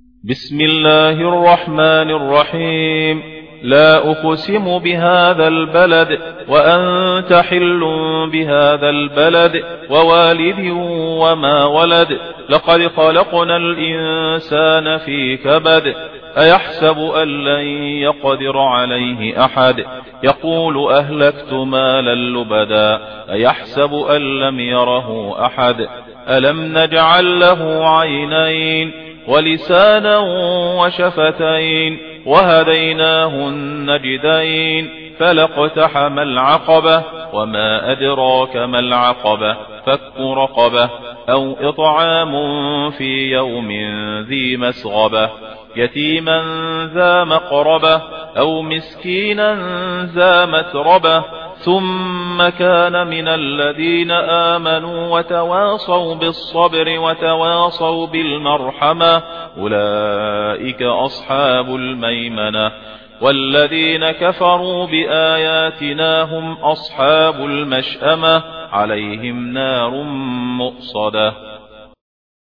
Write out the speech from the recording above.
بسم الله الرحمن الرحيم. لا أقسم بهذا البلد وأنت حل بهذا البلد ووالد وما ولد. لقد خلقنا الإنسان في كبد. أيحسب أن لن يقدر عليه أحد. يقول أهلكت مالا لبدا. أيحسب أن لم يره أحد. ألم نجعل له عينين ولسانا وشفتين وهديناه النجدين. فلاقتحم العقبة وما أدراك ما العقبة. فك رقبة أو إطعام في يوم ذي مسغبة. يتيما ذا مقربة أو مسكينا ذا متربة. ثم كان من الذين آمنوا وتواصوا بالصبر وتواصوا بالمرحمة. أولئك أصحاب الميمنة. والذين كفروا بآياتنا هم أصحاب المشأمة. عليهم نار مؤصدة.